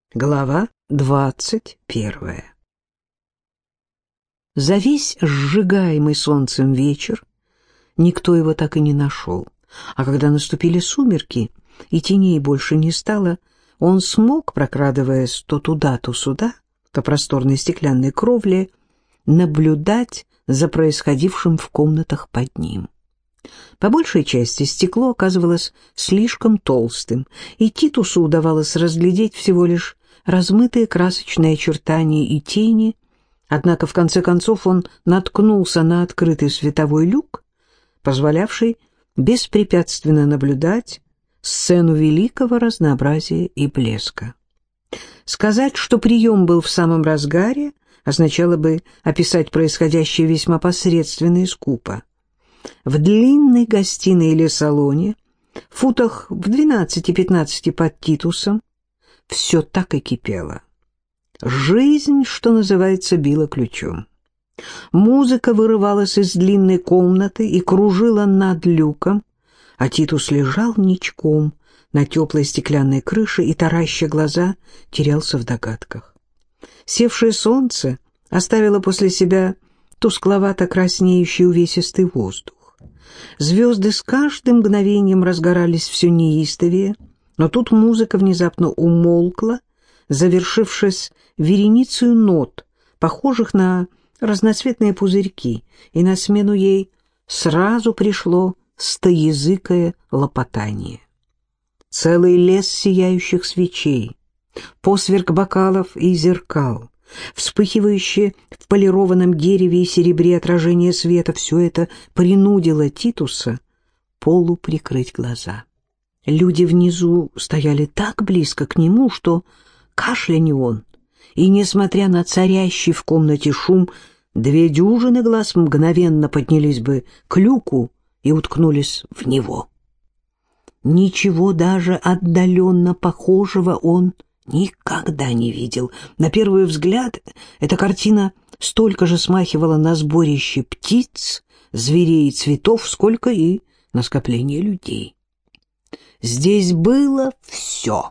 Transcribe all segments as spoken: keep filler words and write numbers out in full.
Глава двадцать первая. За весь сжигаемый солнцем вечер никто его так и не нашел, а когда наступили сумерки и теней больше не стало, он смог, прокрадываясь то туда, то сюда, по просторной стеклянной кровле, наблюдать за происходившим в комнатах под ним. По большей части стекло оказывалось слишком толстым, и Титусу удавалось разглядеть всего лишь размытые красочные очертания и тени, однако в конце концов он наткнулся на открытый световой люк, позволявший беспрепятственно наблюдать сцену великого разнообразия и блеска. Сказать, что прием был в самом разгаре, означало бы описать происходящее весьма посредственно и скупо. В длинной гостиной или салоне, футах в двенадцати-пятнадцати под Титусом, все так и кипело. Жизнь, что называется, била ключом. Музыка вырывалась из длинной комнаты и кружила над люком, а Титус лежал ничком на теплой стеклянной крыше и, тараща глаза, терялся в догадках. Севшее солнце оставило после себя тускловато-краснеющий увесистый воздух. Звезды с каждым мгновением разгорались все неистовее, но тут музыка внезапно умолкла, завершившись вереницей нот, похожих на разноцветные пузырьки, и на смену ей сразу пришло стоязыкое лопотание. Целый лес сияющих свечей, посверк бокалов и зеркал, вспыхивающее в полированном дереве и серебре отражение света, все это принудило Титуса полуприкрыть глаза. Люди внизу стояли так близко к нему, что кашлянь он, и, несмотря на царящий в комнате шум, две дюжины глаз мгновенно поднялись бы к люку и уткнулись в него. Ничего даже отдаленно похожего он никогда не видел. На первый взгляд эта картина столько же смахивала на сборище птиц, зверей и цветов, сколько и на скопление людей. Здесь было все.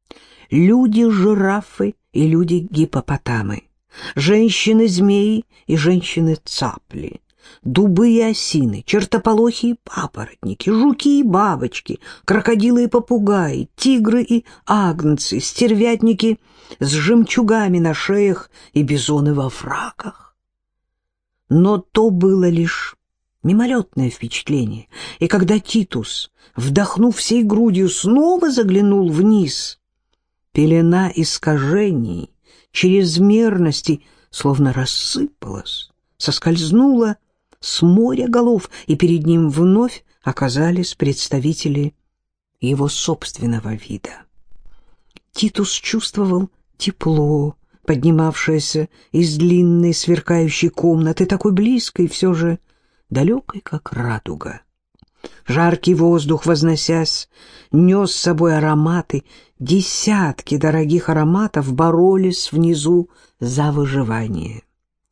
Люди-жирафы и люди-гиппопотамы, женщины-змеи и женщины-цапли, дубы и осины, чертополохи и папоротники, жуки и бабочки, крокодилы и попугаи, тигры и агнцы, стервятники с жемчугами на шеях и бизоны во фраках. Но то было лишь мимолетное впечатление, и когда Титус, вдохнув всей грудью, снова заглянул вниз, пелена искажений, чрезмерности словно рассыпалась, соскользнула с моря голов, и перед ним вновь оказались представители его собственного вида. Титус чувствовал тепло, поднимавшееся из длинной сверкающей комнаты, такой близкой, все же далекой, как радуга. Жаркий воздух, возносясь, нес с собой ароматы. Десятки дорогих ароматов боролись внизу за выживание.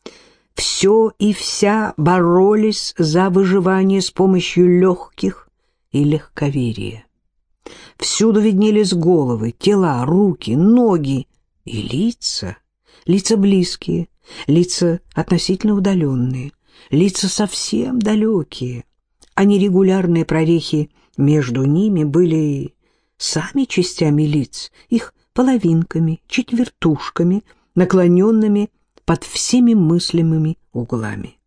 Все и вся боролись за выживание с помощью легких и легковерия. Всюду виднелись головы, тела, руки, ноги и лица. Лица близкие, лица относительно удаленные, лица совсем далекие. А нерегулярные прорехи между ними были сами частями лиц, их половинками, четвертушками, наклоненными под всеми мыслимыми углами.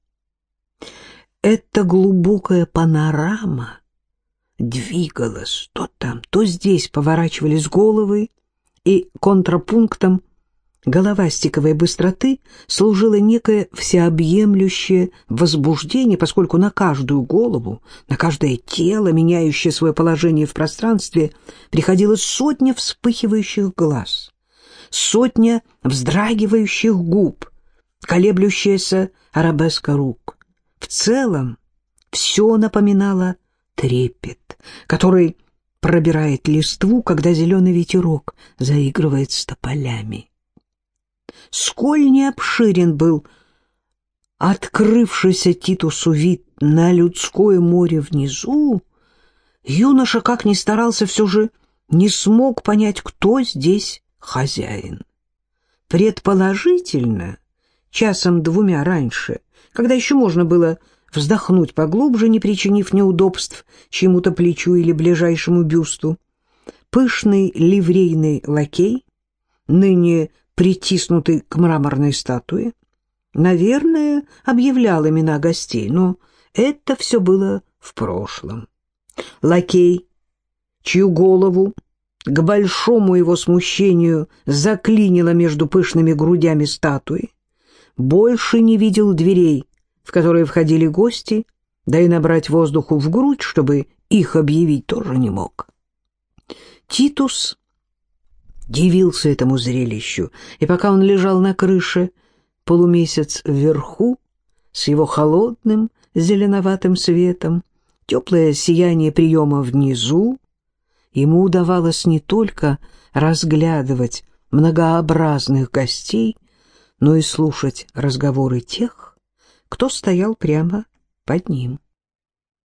Эта глубокая панорама двигалась, то там, то здесь поворачивались головы, и контрапунктом головастиковой быстроты служило некое всеобъемлющее возбуждение, поскольку на каждую голову, на каждое тело, меняющее свое положение в пространстве, приходилось сотня вспыхивающих глаз, сотня вздрагивающих губ, колеблющаяся арабеска рук. В целом все напоминало трепет, который пробирает листву, когда зеленый ветерок заигрывает с тополями. Сколь не обширен был открывшийся Титусу вид на людское море внизу, юноша, как ни старался, все же не смог понять, кто здесь хозяин. Предположительно, часом-двумя раньше, когда еще можно было вздохнуть поглубже, не причинив неудобств чьему-то плечу или ближайшему бюсту, пышный ливрейный лакей, ныне притиснутый к мраморной статуе, наверное, объявлял имена гостей, но это все было в прошлом. Лакей, чью голову, к большому его смущению, заклинило между пышными грудями статуи, больше не видел дверей, в которые входили гости, да и набрать воздуху в грудь, чтобы их объявить, тоже не мог. Титус дивился этому зрелищу, и пока он лежал на крыше, полумесяц вверху, с его холодным зеленоватым светом, теплое сияние приема внизу, ему удавалось не только разглядывать многообразных гостей, но и слушать разговоры тех, кто стоял прямо под ним.